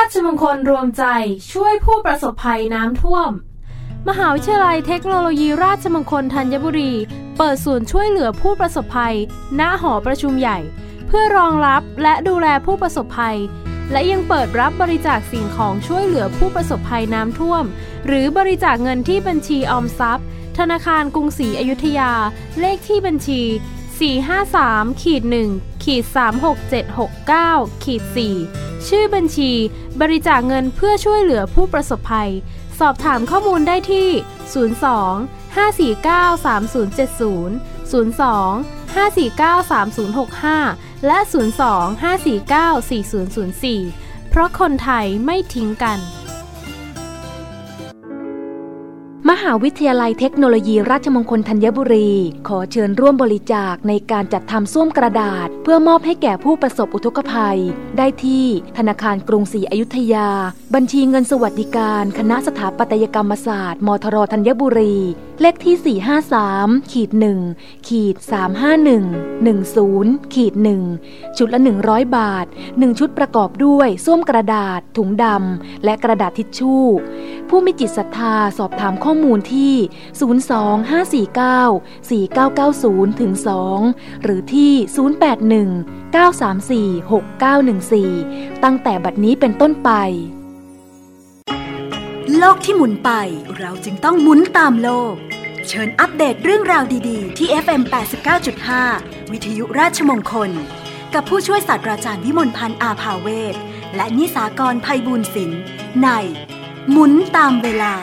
ชมงคลรวมใจช่วยผู้ประสบภัยน้ำท่วมมหาวิทยาลัยเทคโนโลยีราชมงคลธัญบุรีเปิดศูนย์ช่วยเหลือผู้ประสบภัยณหอประชุมใหญ่เพื่อรองรับและดูแลผู้ประสบภัยและยังเปิดรับบริจาคสิ่งของช่วยเหลือผู้ประสบภัยน้ำท่วมหรือบริจาคเงินที่บัญชีออมทรัพย์ธนาคารกรุงศรีอยุธยาเลขที่บัญชี453-1-36769-4ชื่อบัญชีบริจาคเงินเพื่อช่วยเหลือผู้ประสบภัยสอบถามข้อมูลได้ที่02-549-3070 02-549-3065 และ 02-549-4004 เพราะคนไทยไม่ทิ้งกันมหาวิทยาลัยเทคโนโลยีราชมงคลธัญบุรีขอเชิญร่วมบริจาคในการจัดทำส้วมกระดาษเพื่อมอบให้แก่ผู้ประสบอุทกภัยได้ที่ธนาคารกรุงศรีอยุธยาบัญชีเงินสวัสดิการคณะสถาปัตยกรรมศาสตร์มทรธัญบุรีเลขที่453-1-351-10-1ชุดละ100 บาท1ชุดประกอบด้วยส้วมกระดาษถุงดำและกระดาษทิชชู่ผู้มีจิตศรัทธาสอบถามข้อมูลที่02-549-4990-2หรือที่081-934-6914ตั้งแต่บัดนี้เป็นต้นไปโลกที่หมุนไปเราจึงต้องหมุนตามโลกเชิญอัปเดตเรื่องราวดีๆที่ FM 89.5 วิทยุราชมงคลกับผู้ช่วยศาสตราจารย์วิมลพันธ์อาภาเวชและนิสากรไพบูลย์ศิลป์ในหมุนตามเวลา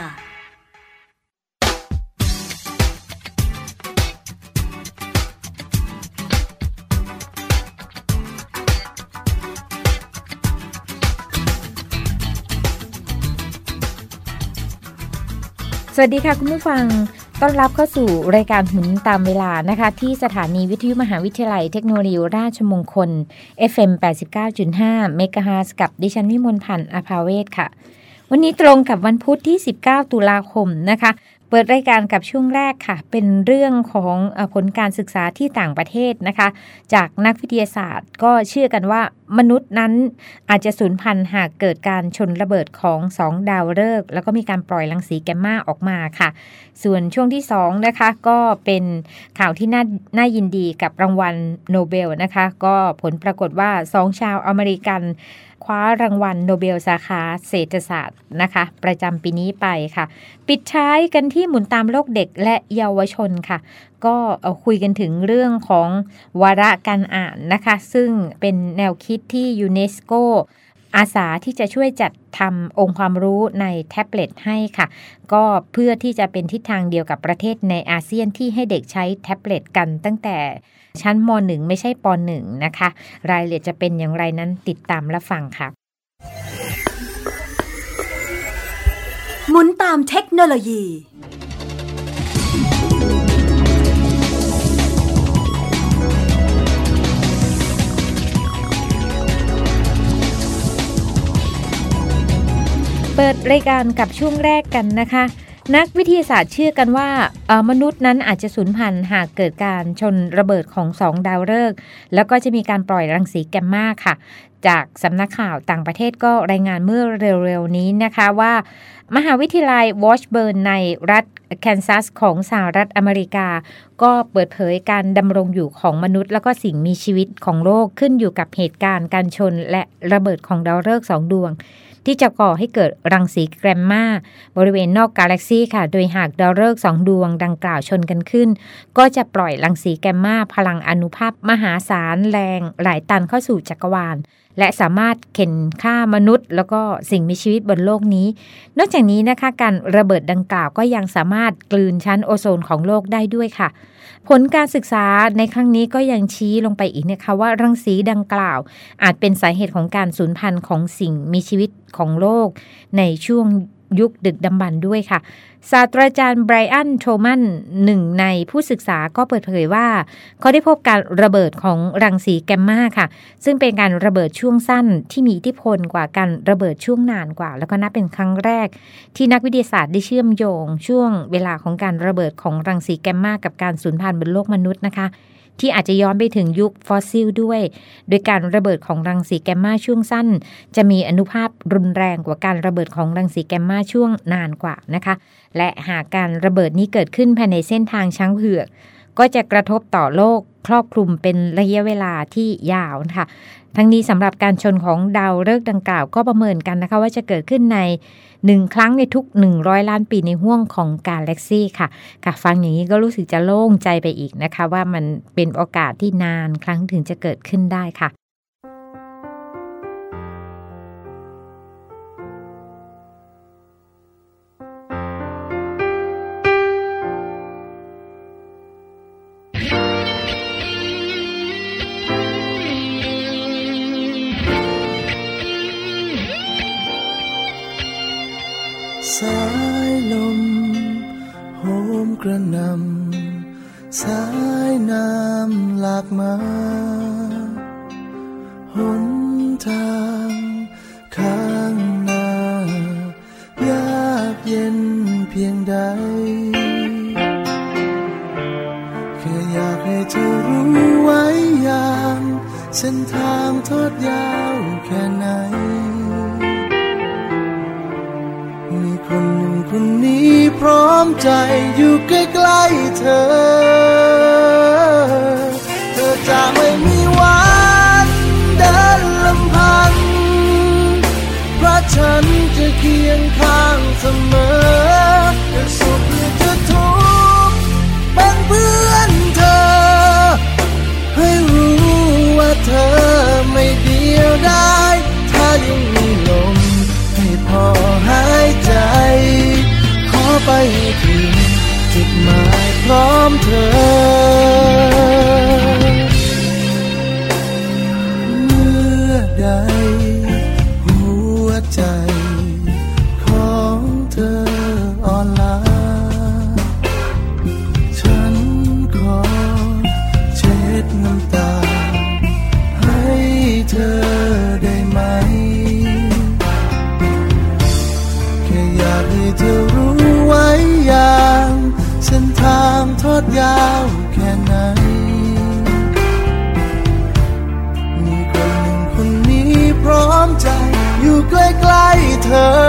สวัสดีค่ะคุณผู้ฟังต้อนรับเข้าสู่รายการหมุนตามเวลานะคะที่สถานีวิทยุมหาวิทยาลัยเทคโนโลยีราชมงคล FM 89.5 เมกะเฮิรตซ์กับดิฉันวิมลพันธ์อาภาเวชค่ะวันนี้ตรงกับวันพุธที่19ตุลาคมนะคะเปิดรายการกับช่วงแรกค่ะเป็นเรื่องของผลการศึกษาที่ต่างประเทศนะคะจากนักวิทยาศาสตร์ก็เชื่อกันว่ามนุษย์นั้นอาจจะสูญพันธุ์หากเกิดการชนระเบิดของ2ดาวฤกษ์แล้วก็มีการปล่อยรังสีแกมมาออกมาค่ะส่วนช่วงที่2นะคะก็เป็นข่าวที่น่ายินดีกับรางวัลโนเบลนะคะก็ผลปรากฏว่า2ชาวอเมริกันคว้ารางวัลโนเบลสาขาเศรษฐศาสตร์นะคะประจำปีนี้ไปค่ะปิดท้ายกันที่หมุนตามโลกเด็กและเยาวชนค่ะก็คุยกันถึงเรื่องของวาระการอ่านนะคะซึ่งเป็นแนวคิดที่ยูเนสโกอาสาที่จะช่วยจัดทำองค์ความรู้ในแท็บเล็ตให้ค่ะก็เพื่อที่จะเป็นทิศทางเดียวกับประเทศในอาเซียนที่ให้เด็กใช้แท็บเล็ตกันตั้งแต่ชั้นม.1 ไม่ใช่ป.1 นะคะรายละเอียดจะเป็นอย่างไรนั้นติดตามรับฟังค่ะหมุนตามเทคโนโลยีเปิดรายการกับช่วงแรกกันนะคะนักวิทยาศาสตร์เชื่อกันว่ามนุษย์นั้นอาจจะสูญพันธุ์หากเกิดการชนระเบิดของ2ดาวฤกษ์แล้วก็จะมีการปล่อยรังสีแกมมาค่ะจากสำนักข่าวต่างประเทศก็รายงานเมื่อเร็วๆนี้นะคะว่ามหาวิทยาลัยวอชเบิร์นในรัฐแคนซัสของสหรัฐอเมริกาก็เปิดเผยการดำรงอยู่ของมนุษย์แล้วก็สิ่งมีชีวิตของโลกขึ้นอยู่กับเหตุการณ์การชนและระเบิดของดาวฤกษ์2ดวงที่จะก่อให้เกิดรังสีแกมมาบริเวณนอกกาแล็กซีค่ะโดยหากดาวฤกษ์2ดวงดังกล่าวชนกันขึ้นก็จะปล่อยรังสีแกมมาพลังอานุภาพมหาศาลแรงหลายตันเข้าสู่จักรวาลและสามารถเข็นฆ่ามนุษย์แล้วก็สิ่งมีชีวิตบนโลกนี้นอกจากนี้นะคะการระเบิดดังกล่าวก็ยังสามารถกลืนชั้นโอโซนของโลกได้ด้วยค่ะผลการศึกษาในครั้งนี้ก็ยังชี้ลงไปอีกนะคะว่ารังสีดังกล่าวอาจเป็นสาเหตุของการสูญพันธุ์ของสิ่งมีชีวิตของโลกในช่วงยุคดึกดำบรรพ์ด้วยค่ะศาสตราจารย์ไบรอันโทมันหนึ่งในผู้ศึกษาก็เปิดเผยว่าเขาได้พบการระเบิดของรังสีแกมมาค่ะซึ่งเป็นการระเบิดช่วงสั้นที่มีอิทธิพลกว่าการระเบิดช่วงนานกว่าแล้วก็นับเป็นครั้งแรกที่นักวิทยาศาสตร์ได้เชื่อมโยงช่วงเวลาของการระเบิดของรังสีแกมมากับการสูญพันธุ์บนโลกมนุษย์นะคะที่อาจจะย้อนไปถึงยุคฟอสซิลด้วยโดยการระเบิดของรังสีแกมมาช่วงสั้นจะมีอนุภาพรุนแรงกว่าการระเบิดของรังสีแกมมาช่วงนานกว่านะคะและหากการระเบิดนี้เกิดขึ้นภายในเส้นทางช้างเผือกก็จะกระทบต่อโลกครอบคลุมเป็นระยะเวลาที่ยาวนะคะทั้งนี้สำหรับการชนของดาวฤกษ์ดังกล่าวก็ประเมินกันนะคะว่าจะเกิดขึ้นใน1ครั้งในทุก100ล้านปีในห้วงของกาแล็กซี่ค่ะฟังอย่างนี้ก็รู้สึกจะโล่งใจไปอีกนะคะว่ามันเป็นโอกาสที่นานครั้งถึงจะเกิดขึ้นได้ค่ะสายลมโหมกระหน่ำสายน้ำหลากมาหนทางข้างหน้ายากเย็นเพียงใดแค่อยากให้เธอรู้ไว้อย่างเส้นทางทอดยาวแค่ไหนมีคนหนึ่งคนนี้พร้อมใจอยู่ใกล้ๆเธอจะไม่มีวันเดินลำพังเพราะฉันจะเคียงข้างเสมอจะสุขหรือจะทุกข์เป็นเพื่อนเธอให้รู้ว่าเธอไม่เดียวดายถ้ายังมีลมให้พอหายใจขอไปถึงจุดหมายพร้อมเธอเมื่อใดหัวใจของเธออ่อนล้าฉันขอเช็ดน้ำตาให้เธอได้ไหมอยากให้เธอรู้ไว้อย่างเส้นทางทอดยาวแค่ไหนมีคนหนึ่งคนนี้พร้อมใจอยู่ใกล้ๆเธอ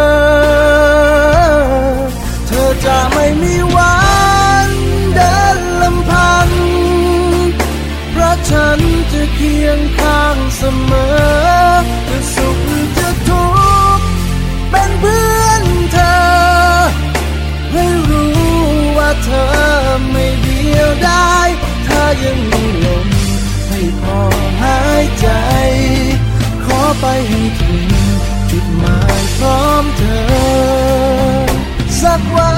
จะไม่มีวันเดินลำพังเพราะฉันจะเคียงข้างเสมอจะสุขหรือจะทุกข์เป็นเพื่อนเธอให้รู้ว่าเธอไม่เดียวดายถ้ายังมีลมให้พอหายใจขอไปให้ถึงจุดหมายพร้อมเธอสักวัน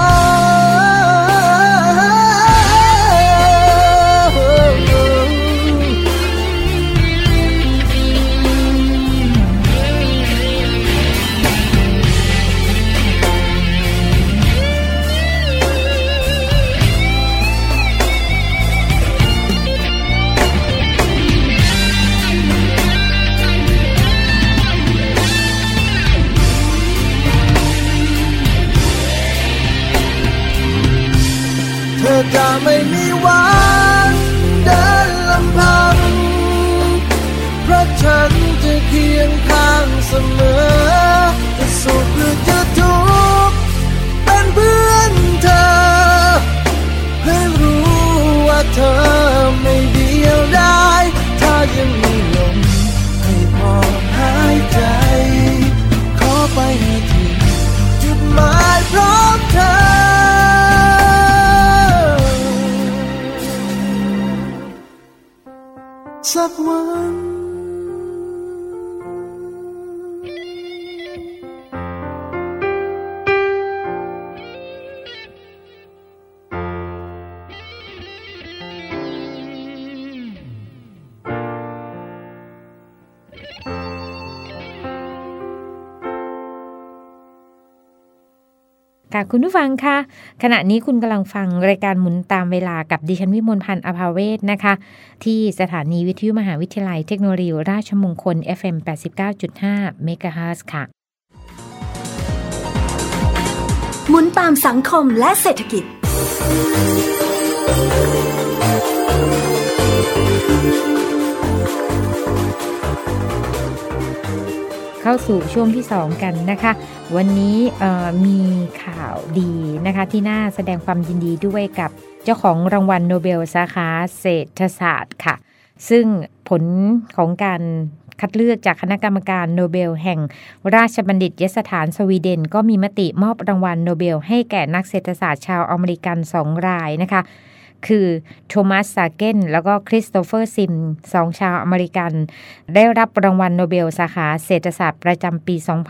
จะไม่มีวันเดินลำพังเพราะฉันจะเคียงข้างเสมอจะสุขหรือจะทุกข์เป็นเพื่อนเธอให้รู้ว่าเธอไม่เดียวดายถ้ายังมีลมให้พอหายใจขอไปให้ถึงจุดหมายพร้อมเธอสักวันคุณผู้ฟังคะขณะนี้คุณกำลังฟังรายการหมุนตามเวลากับดิฉันวิมลพันธ์อภาเวศนะคะที่สถานีวิทยุมหาวิทยาลัยเทคโนโลยีราชมงคล FM 89.5 เมกะเฮิรตซ์ค่ะหมุนตามสังคมและเศรษฐกิจเข้าสู่ช่วงที่2กันนะคะวันนี้มีข่าวดีนะคะที่น่าแสดงความยินดีด้วยกับเจ้าของรางวัลโนเบลสาขาเศรษฐศาสตร์ค่ะซึ่งผลของการคัดเลือกจากคณะกรรมการโนเบลแห่งราชบัณฑิตยสถานสวีเดนก็มีมติมอบรางวัลโนเบลให้แก่นักเศรษฐศาสตร์ชาวอเมริกัน2รายนะคะคือโทมัส ซาเกนแล้วก็คริสโตเฟอร์ซิม2ชาวอเมริกันได้รับรางวัลโนเบลสาขาเศรษฐศาสตร์ประจำปี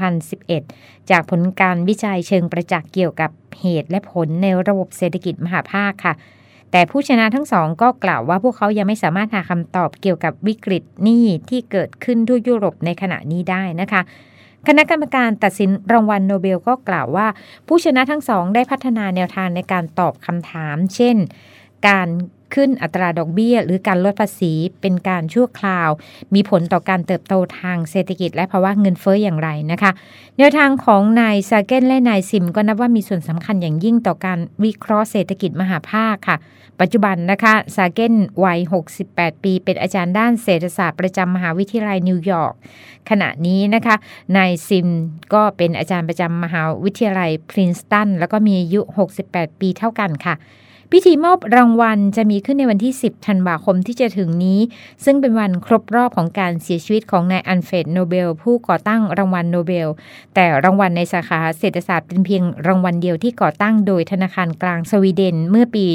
2011 จากผลการวิจัยเชิงประจักษ์เกี่ยวกับเหตุและผลในระบบเศรษฐกิจมหาภาคค่ะแต่ผู้ชนะทั้งสองก็กล่าวว่าพวกเขายังไม่สามารถหาคำตอบเกี่ยวกับวิกฤตหนี้ที่เกิดขึ้นทั่วยุโรปในขณะนี้ได้นะคะคณะกรรมการตัดสินรางวัลโนเบลก็กล่าวว่าผู้ชนะทั้งสองได้พัฒนาแนวทางในการตอบคำถามเช่นการขึ้นอัตราดอกเบี้ยหรือการลดภาษีเป็นการชั่วคราวมีผลต่อการเติบโตทางเศรษฐกิจและภาวะเงินเฟ้ออย่างไรนะคะแนวทางของนายซาเกนและนายซิมก็นับว่ามีส่วนสำคัญอย่างยิ่งต่อการวิเคราะห์เศรษฐกิจมหาภาคค่ะปัจจุบันนะคะซาเกนวัย68ปีเป็นอาจารย์ด้านเศรษฐศาสตร์ประจำมหาวิทยาลัยนิวยอร์กขณะนี้นะคะนายซิมก็เป็นอาจารย์ประจำมหาวิทยาลัยพรินสตันแล้วก็มีอายุ68ปีเท่ากันค่ะพิธีมอบรางวัลจะมีขึ้นในวันที่10ธันวาคมที่จะถึงนี้ซึ่งเป็นวันครบรอบของการเสียชีวิตของนายอัลเฟรดโนเบลผู้ก่อตั้งรางวัลโนเบลแต่รางวัลในสาขาเศรษฐศาสตร์เป็นเพียงรางวัลเดียวที่ก่อตั้งโดยธนาคารกลางสวีเดนเมื่อปี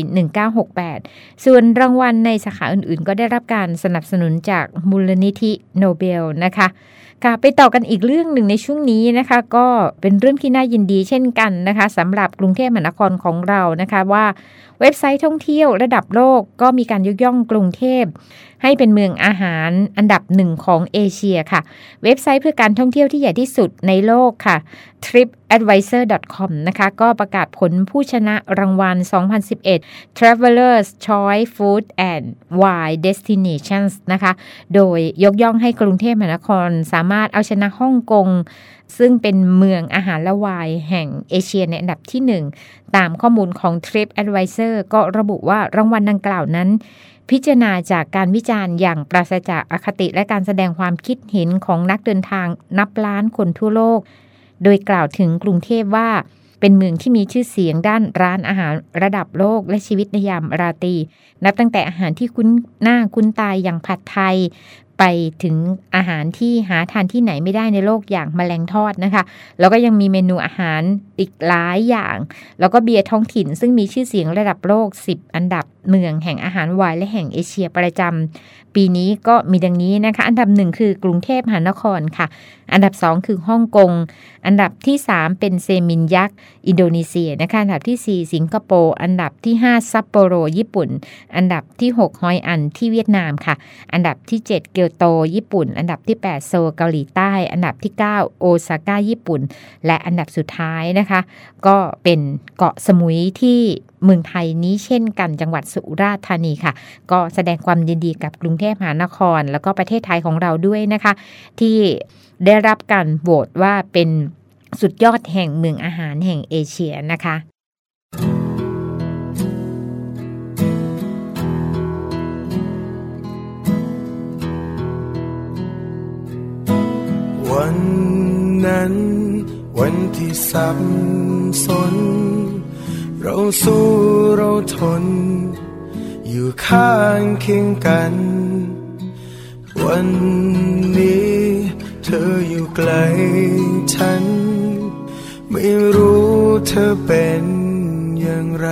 1968ส่วนรางวัลในสาขาอื่นๆก็ได้รับการสนับสนุนจากมูลนิธิโนเบลนะคะค่ะไปต่อกันอีกเรื่องหนึ่งในช่วงนี้นะคะก็เป็นเรื่องที่น่ายินดีเช่นกันนะคะสำหรับกรุงเทพมหานครของเรานะคะว่าเว็บไซต์ท่องเที่ยวระดับโลกก็มีการยกย่องกรุงเทพให้เป็นเมืองอาหารอันดับ1ของเอเชียค่ะเว็บไซต์เพื่อการท่องเที่ยวที่ใหญ่ที่สุดในโลกค่ะ tripadvisor.com นะคะก็ประกาศผลผู้ชนะรางวัล 2011 Travelers Choice Food and Wine Destinations นะคะโดยยกย่องให้กรุงเทพมหานครสามารถเอาชนะฮ่องกงซึ่งเป็นเมืองอาหารและไวน์แห่งเอเชียในอันดับที่1ตามข้อมูลของ TripAdvisor ก็ระบุว่ารางวัลดังกล่าวนั้นพิจารณาจากการวิจารณ์อย่างปราศจากอคติและการแสดงความคิดเห็นของนักเดินทางนับล้านคนทั่วโลกโดยกล่าวถึงกรุงเทพว่าเป็นเมืองที่มีชื่อเสียงด้านร้านอาหารระดับโลกและชีวิตในยามราตรีนับตั้งแต่อาหารที่คุ้นหน้าคุ้นตาอย่างผัดไทยไปถึงอาหารที่หาทานที่ไหนไม่ได้ในโลกอย่างแมลงทอดนะคะแล้วก็ยังมีเมนูอาหารอีกหลายอย่างแล้วก็เบียร์ท้องถิ่นซึ่งมีชื่อเสียงระดับโลก10อันดับเมืองแห่งอาหารไวน์และแห่งเอเชียประจำปีนี้ก็มีดังนี้นะคะอันดับ1คือกรุงเทพมหานครค่ะอันดับ2คือฮ่องกงอันดับที่3เป็นเซมินยักษ์อินโดนีเซียนะคะอันดับที่4สิงคโปร์อันดับที่5ซัปโปโรญี่ปุ่นอันดับที่6ฮอยอันที่เวียดนามค่ะอันดับที่7เกียวโตญี่ปุ่นอันดับที่8โซลเกาหลีใต้อันดับที่9โอซาก้าญี่ปุ่นและอันดับสุดท้ายนะคะก็เป็นเกาะสมุยที่เมืองไทยนี้เช่นกันจังหวัดสุราษฎร์ธานีค่ะก็แสดงความยินดีกับกรุงเทพมหานครแล้วก็ประเทศไทยของเราด้วยนะคะที่ได้รับการโหวตว่าเป็นสุดยอดแห่งเมืองอาหารแห่งเอเชียนะคะวันนั้นวันที่สับสนเราสู้เราทนอยู่ข้างเคียงกันวันนี้เธออยู่ไกลฉันไม่รู้เธอเป็นอย่างไร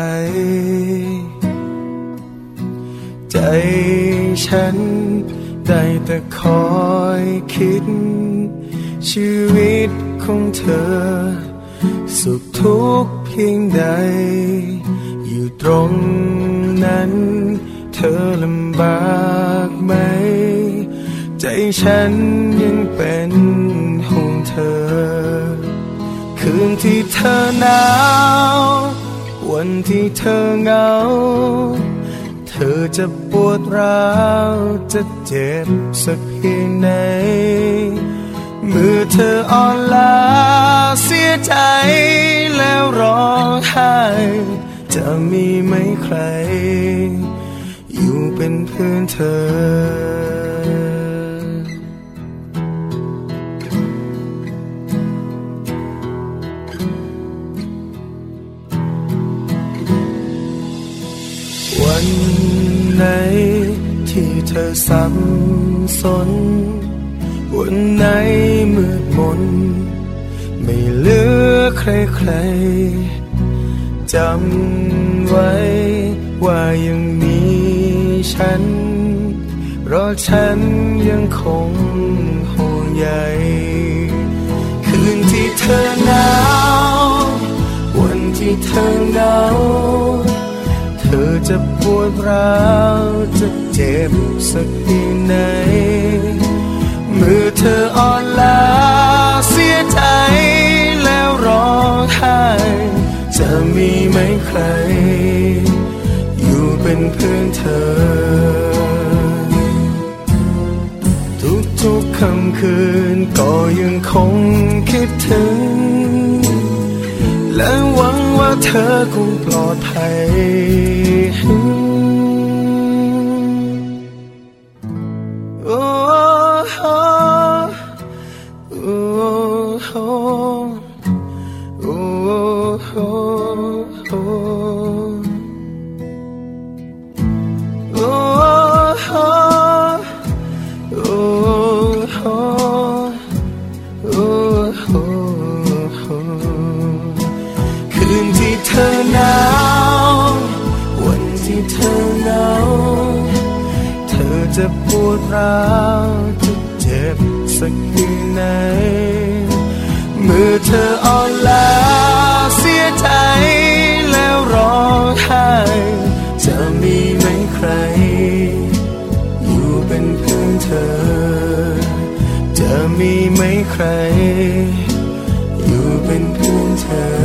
ใจฉันได้แต่คอยคิดชีวิตของเธอสุขทุกข์เพียงใดอยู่ตรงนั้นเธอลำบากไหมใจฉันยังเป็นห่วงเธอคืนที่เธอหนาววันที่เธอเหงาเธอจะปวดร้าวจะเจ็บสักเพียงไหนเมื่อเธออ่อนล้าเสียใจแล้วร้องไห้จะมีไหมใครอยู่เป็นเพื่อนเธอวันไหนที่เธอสับสนวันไหนมืดมนไม่เหลือใครๆจำไว้ว่ายังมีฉันเพราะฉันยังคงห่วงใยคืนที่เธอหนาววันที่เธอเหงาเธอจะปวดร้าวจะเจ็บสักทีไหนเมื่อเธออ่อนล้าเสียใจแล้วร้องไห้จะมีไหมใครอยู่เป็นเพื่อนเธอทุกๆค่ำคืนก็ยังคงคิดถึงและหวังว่าเธอคงปลอดภัยโอ้โอ้โอ้โอ้โอ้โอ้โอ้คืนที่เธอหนาววันที่เธอเหงาเธอจะปวดร้าวจะเจ็บสักทีไหนเมื่อเธออ่อนล้าเสียใจแล้วร้องไห้จะมีไหมใครอยู่เป็นเพื่อนเธอจะมีไหมใครอยู่เป็นเพื่อนเธอ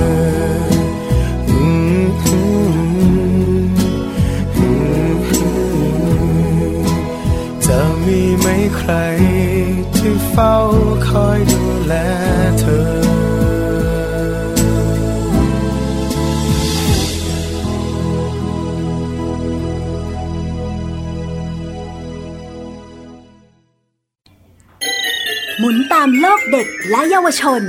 จะมีไหมใครที่เฝ้าคอยดูแลเธอหมุนตามโลกเด็กและเยาวชน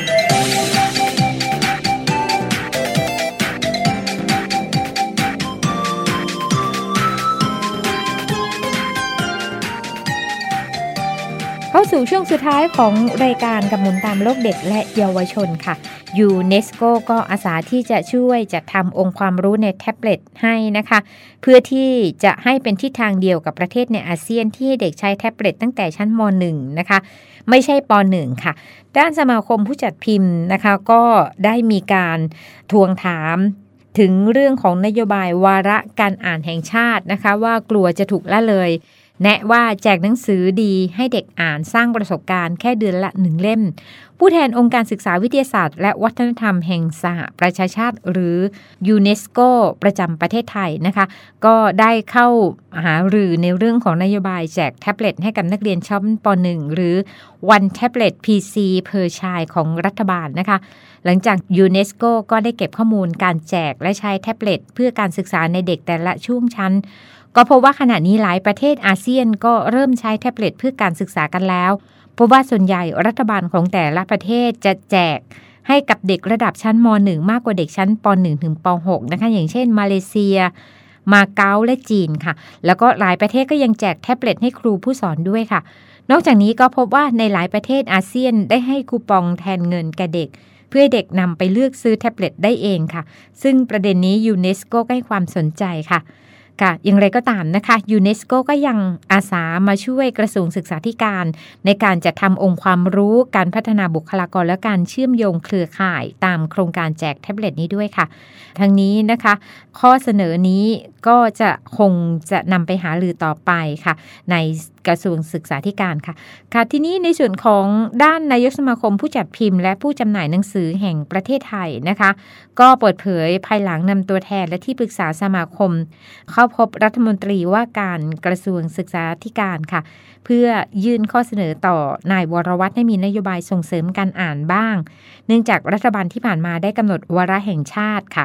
เข้าสู่ช่วงสุดท้ายของรายการกับหมุนตามโลกเด็กและเยาวชนค่ะยูเนสโกก็อาสาที่จะช่วยจัดทำองค์ความรู้ในแท็บเล็ตให้นะคะเพื่อที่จะให้เป็นทิศทางเดียวกับประเทศในอาเซียนที่เด็กใช้แท็บเล็ตตั้งแต่ชั้นม.1 นะคะไม่ใช่ป.1 ค่ะด้านสมาคมผู้จัดพิมพ์นะคะก็ได้มีการทวงถามถึงเรื่องของนโยบายวาระการอ่านแห่งชาตินะคะว่ากลัวจะถูกละเลยแนะว่าแจกหนังสือดีให้เด็กอ่านสร้างประสบการณ์แค่เดือนละ1เล่มผู้แทนองค์การศึกษาวิทยาศาสตร์และวัฒนธรรมแห่งสหประชาชาติหรือยูเนสโกประจำประเทศไทยนะคะก็ได้เข้าหารือในเรื่องของนโยบายแจกแท็บเล็ตให้กับนักเรียนชั้นป.1 หรือ One Tablet PC per Child ของรัฐบาลนะคะหลังจากยูเนสโกก็ได้เก็บข้อมูลการแจกและใช้แท็บเล็ตเพื่อการศึกษาในเด็กแต่ละช่วงชั้นก็พบว่าขณะนี้หลายประเทศอาเซียนก็เริ่มใช้แท็บเล็ตเพื่อการศึกษากันแล้วเพราะว่าส่วนใหญ่รัฐบาลของแต่ละประเทศจะแจกให้กับเด็กระดับชั้นม.1 มากกว่าเด็กชั้นป.1 ถึงป.6 นะคะอย่างเช่นมาเลเซียมาเก๊าและจีนค่ะแล้วก็หลายประเทศก็ยังแจกแท็บเล็ตให้ครูผู้สอนด้วยค่ะนอกจากนี้ก็พบว่าในหลายประเทศอาเซียนได้ให้คูปองแทนเงินแก่เด็กเพื่อเด็กนำไปเลือกซื้อแท็บเล็ตได้เองค่ะซึ่งประเด็นนี้ยูเนสโกให้ความสนใจค่ะอย่างไรก็ตามนะคะยูเนสโกก็ยังอาสามาช่วยกระทรวงศึกษาธิการในการจัดทำองค์ความรู้การพัฒนาบุคลากรและการเชื่อมโยงเครือข่ายตามโครงการแจกแท็บเล็ตนี้ด้วยค่ะทั้งนี้นะคะข้อเสนอนี้ก็คงจะนำไปหารือต่อไปค่ะในกระทรวงศึกษาธิการค่ะทีนี้ในส่วนของด้านนายกสมาคมผู้จัดพิมพ์และผู้จำหน่ายหนังสือแห่งประเทศไทยนะคะก็เปิดเผยภายหลังนำตัวแทนและที่ปรึกษาสมาคมเข้าพบรัฐมนตรีว่าการกระทรวงศึกษาธิการค่ะเพื่อยื่นข้อเสนอต่อนายวรวัฒน์ให้มีนโยบายส่งเสริมการอ่านบ้างเนื่องจากรัฐบาลที่ผ่านมาได้กำหนดวาระแห่งชาติค่ะ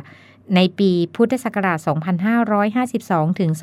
ในปีพุทธศักราช 2552 ถึง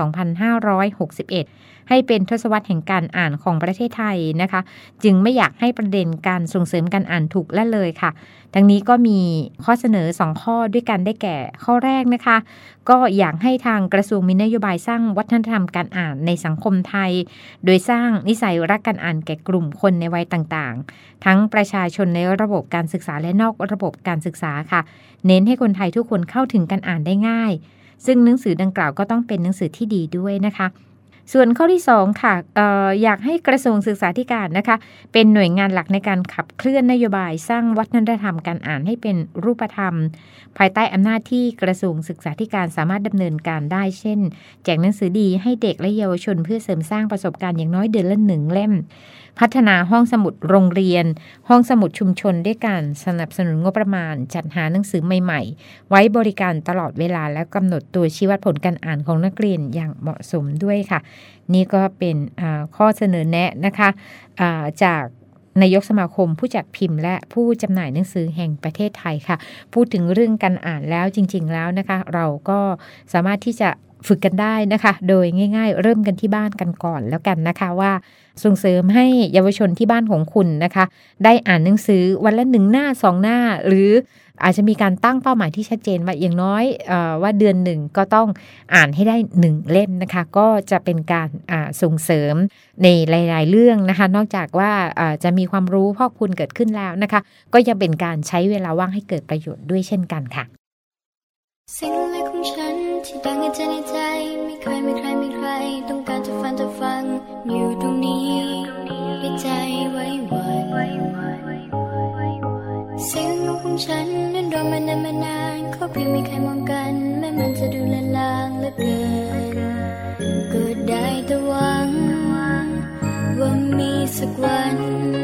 2561 ให้เป็นทศวรรษแห่งการอ่านของประเทศไทยนะคะจึงไม่อยากให้ประเด็นการส่งเสริมการอ่านถูกละเลยค่ะทั้งนี้ก็มีข้อเสนอ2ข้อด้วยกันได้แก่ข้อแรกนะคะก็อยากให้ทางกระทรวงมีนโยบายสร้างวัฒนธรรมการอ่านในสังคมไทยโดยสร้างนิสัยรักการอ่านแก่กลุ่มคนในวัยต่างๆทั้งประชาชนในระบบการศึกษาและนอกระบบการศึกษาค่ะเน้นให้คนไทยทุกคนเข้าถึงการอ่านได้ง่ายซึ่งหนังสือดังกล่าวก็ต้องเป็นหนังสือที่ดีด้วยนะคะส่วนข้อที่2ค่ะอยากให้กระทรวงศึกษาธิการนะคะเป็นหน่วยงานหลักในการขับเคลื่อนนโยบายสร้างวัฒนธรรมการอ่านให้เป็นรูปธรรมภายใต้อำนาจที่กระทรวงศึกษาธิการสามารถดำเนินการได้เช่นแจกหนังสือดีให้เด็กและเยาวชนเพื่อเสริมสร้างประสบการณ์อย่างน้อยเดือนละ1เล่มพัฒนาห้องสมุดโรงเรียนห้องสมุดชุมชนด้วยการสนับสนุนงบประมาณจัดหาหนังสือใหม่ๆไว้บริการตลอดเวลาและกำหนดตัวชี้วัดผลการอ่านของนักเรียนอย่างเหมาะสมด้วยค่ะนี่ก็เป็นข้อเสนอแนะนะคะจากนายกสมาคมผู้จัดพิมพ์และผู้จำหน่ายหนังสือแห่งประเทศไทยค่ะพูดถึงเรื่องการอ่านแล้วจริงๆแล้วนะคะเราก็สามารถที่จะฝึกกันได้นะคะโดยง่ายๆเริ่มกันที่บ้านกันก่อนแล้วกันนะคะว่าส่งเสริมให้เยาวชนที่บ้านของคุณนะคะได้อ่านหนังสือวันละ1หน้า2หน้าหรืออาจจะมีการตั้งเป้าหมายที่ชัดเจนว่าอย่างน้อยว่าเดือนหนึ่งก็ต้องอ่านให้ได้1เล่มนะคะก็จะเป็นการส่งเสริมในหลายๆเรื่องนะคะนอกจากว่าจะมีความรู้พอกพูนเกิดขึ้นแล้วนะคะก็ยังเป็นการใช้เวลาว่างให้เกิดประโยชน์ด้วยเช่นกันค่ะสิ่งเล็กของฉันที่ดังในใจไม่เคยต้องการจะฟังอยู่ตรงนี้ให้ใจไว้วันเสียงลูกของฉันนั้นรอมานานเขาเพียงไม่เคยมองกันแม้มันจะดูลางเหลือเกินก็ได้แต่หวังว่ามีสักวัน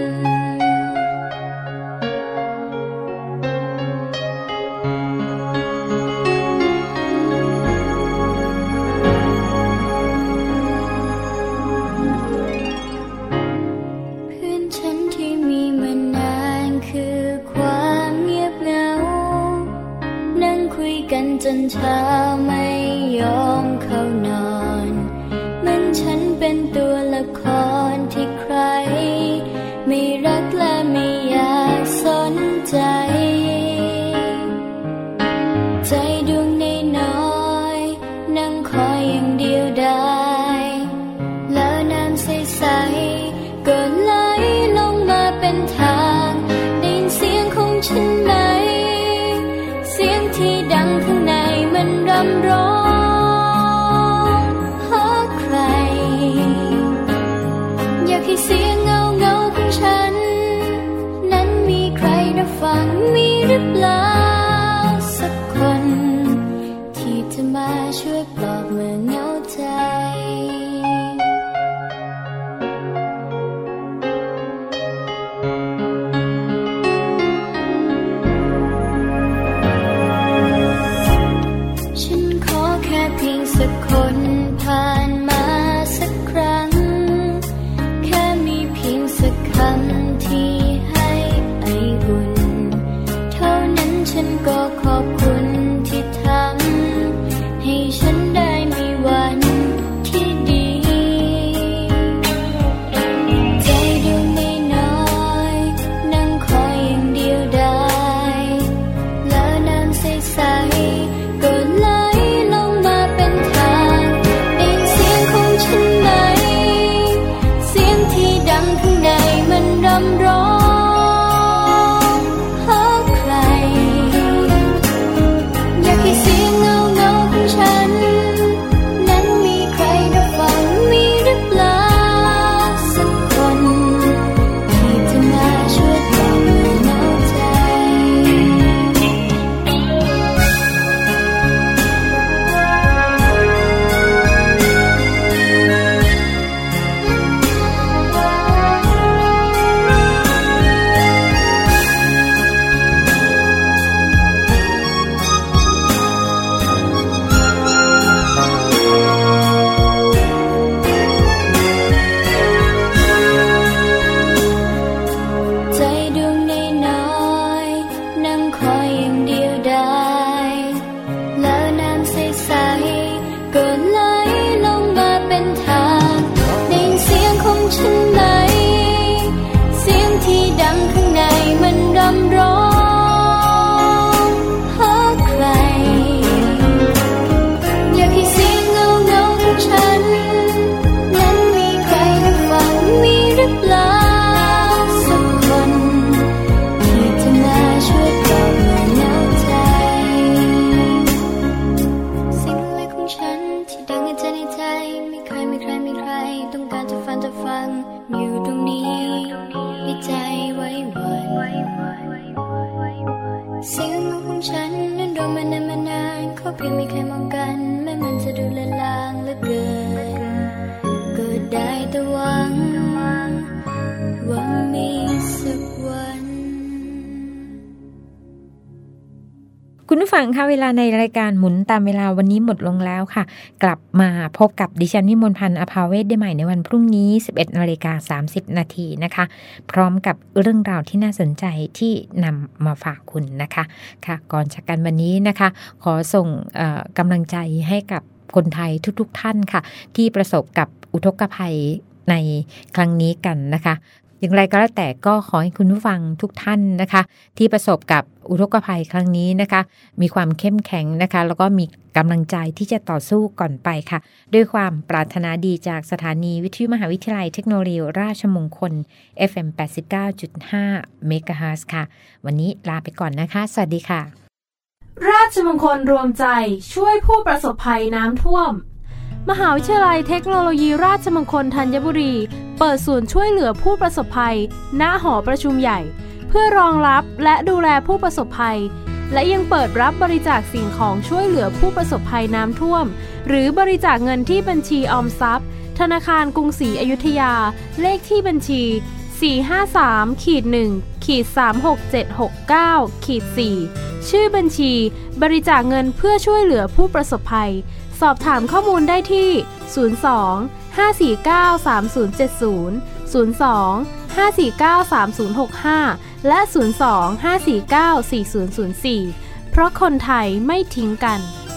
จนเช้าไม่ยอมเข้านอนมันฉันเป็นตัวละครที่ใครไม่รักและไม่อยากสนใจใจดวงน้อยๆนั่งคอยอย่างเดียวได้แล้วน้ำใสๆก็ไหลลงมาเป็นทางได้ยินเสียงของฉันไหมเสียงที่ดังข้างในมันรำร้องหาใครอยากให้เสียงเงาของฉันนั้นมีใครรับฟังมีหรือเปล่าสักคนที่จะมาช่วยปลอบเมื่อเหงาใจสักคนผ่านมาสักครั้งแค่มีเพียงสักคำที่ให้ไออุ่นเท่านั้นฉันก็ขอบคุณที่ทำให้ฉันได้มีวันที่ดีใจดวงน้อยๆนั่งคอยอย่างเดียวได้แล้วน้ำใสๆก็ไหลมันรำร้องหาใครฉันนั้นโดนมานานเขาเพียงไม่เคยมองกันแม้มันจะดูละลางเหลือเกินก็ได้แต่หวังมีสักวันคุณผู้ฟังคะเวลาในรายการหมุนตามเวลาวันนี้หมดลงแล้วค่ะกลับมาพบกับดิฉันวิมลพันธ์อภาเวชได้ใหม่ในวันพรุ่งนี้ 11:30 น.นะคะพร้อมกับเรื่องราวที่น่าสนใจที่นำมาฝากคุณนะคะค่ะก่อนจากกันวันนี้นะคะขอส่งกำลังใจให้กับคนไทยทุกๆท่านค่ะที่ประสบกับอุทกภัยในครั้งนี้กันนะคะอย่างไรก็แล้วแต่ก็ขอให้คุณผู้ฟังทุกท่านนะคะที่ประสบกับอุทกภัยครั้งนี้นะคะมีความเข้มแข็งนะคะแล้วก็มีกำลังใจที่จะต่อสู้ก่อนไปค่ะด้วยความปรารถนาดีจากสถานีวิทยุมหาวิทยาลัยเทคโนโลยีราชมงคล FM 89.5 เมกะเฮิรตซ์ค่ะวันนี้ลาไปก่อนนะคะสวัสดีค่ะราชมงคลรวมใจช่วยผู้ประสบภัยน้ำท่วมมหาวิทยาลัยเทคโนโลยีราชมงคลธัญบุรีเปิดศูนย์ช่วยเหลือผู้ประสบภัยณหอประชุมใหญ่เพื่อรองรับและดูแลผู้ประสบภัยและยังเปิดรับบริจาคสิ่งของช่วยเหลือผู้ประสบภัยน้ำท่วมหรือบริจาคเงินที่บัญชีออมทรัพย์ธนาคารกรุงศรีอยุธยาเลขที่บัญชี 453-1-36769-4 ชื่อบัญชีบริจาคเงินเพื่อช่วยเหลือผู้ประสบภัยสอบถามข้อมูลได้ที่ 02-549-3070 02-549-3065 และ 02-549-4004 เพราะคนไทยไม่ทิ้งกัน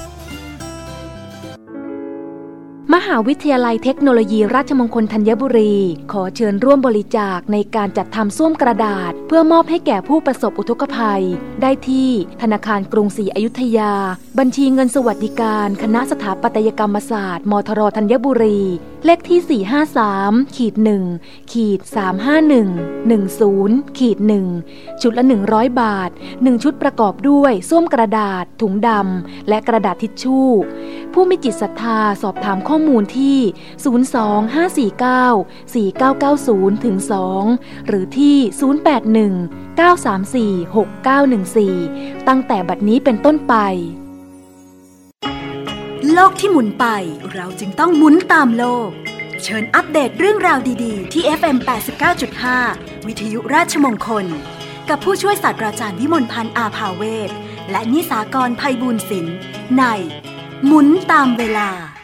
มหาวิทยาลัยเทคโนโลยีราชมงคลธัญบุรีขอเชิญร่วมบริจาคในการจัดทำส้วมกระดาษเพื่อมอบให้แก่ผู้ประสบอุทกภัยได้ที่ธนาคารกรุงศรีอยุธยาบัญชีเงินสวัสดิการคณะสถาปัตยกรรมศาสตร์มทรธัญบุรีเลขที่ 453-1-351-10-1 ชุดละ100 บาท1ชุดประกอบด้วยส้วมกระดาษถุงดำและกระดาษทิชชู่ผู้มีจิตศรัทธาสอบถามข้อมูลที่ 02-549-4990-2 หรือที่ 081-934-6914 ตั้งแต่บัดนี้เป็นต้นไปโลกที่หมุนไปเราจึงต้องหมุนตามโลกเชิญอัปเดตเรื่องราวดีๆที่ FM 89.5 วิทยุราชมงคลกับผู้ช่วยศาสตราจารย์วิมลพันธ์อาภาเวชและนิสากรไพบูลย์ศิลป์ในหมุนตามเวลา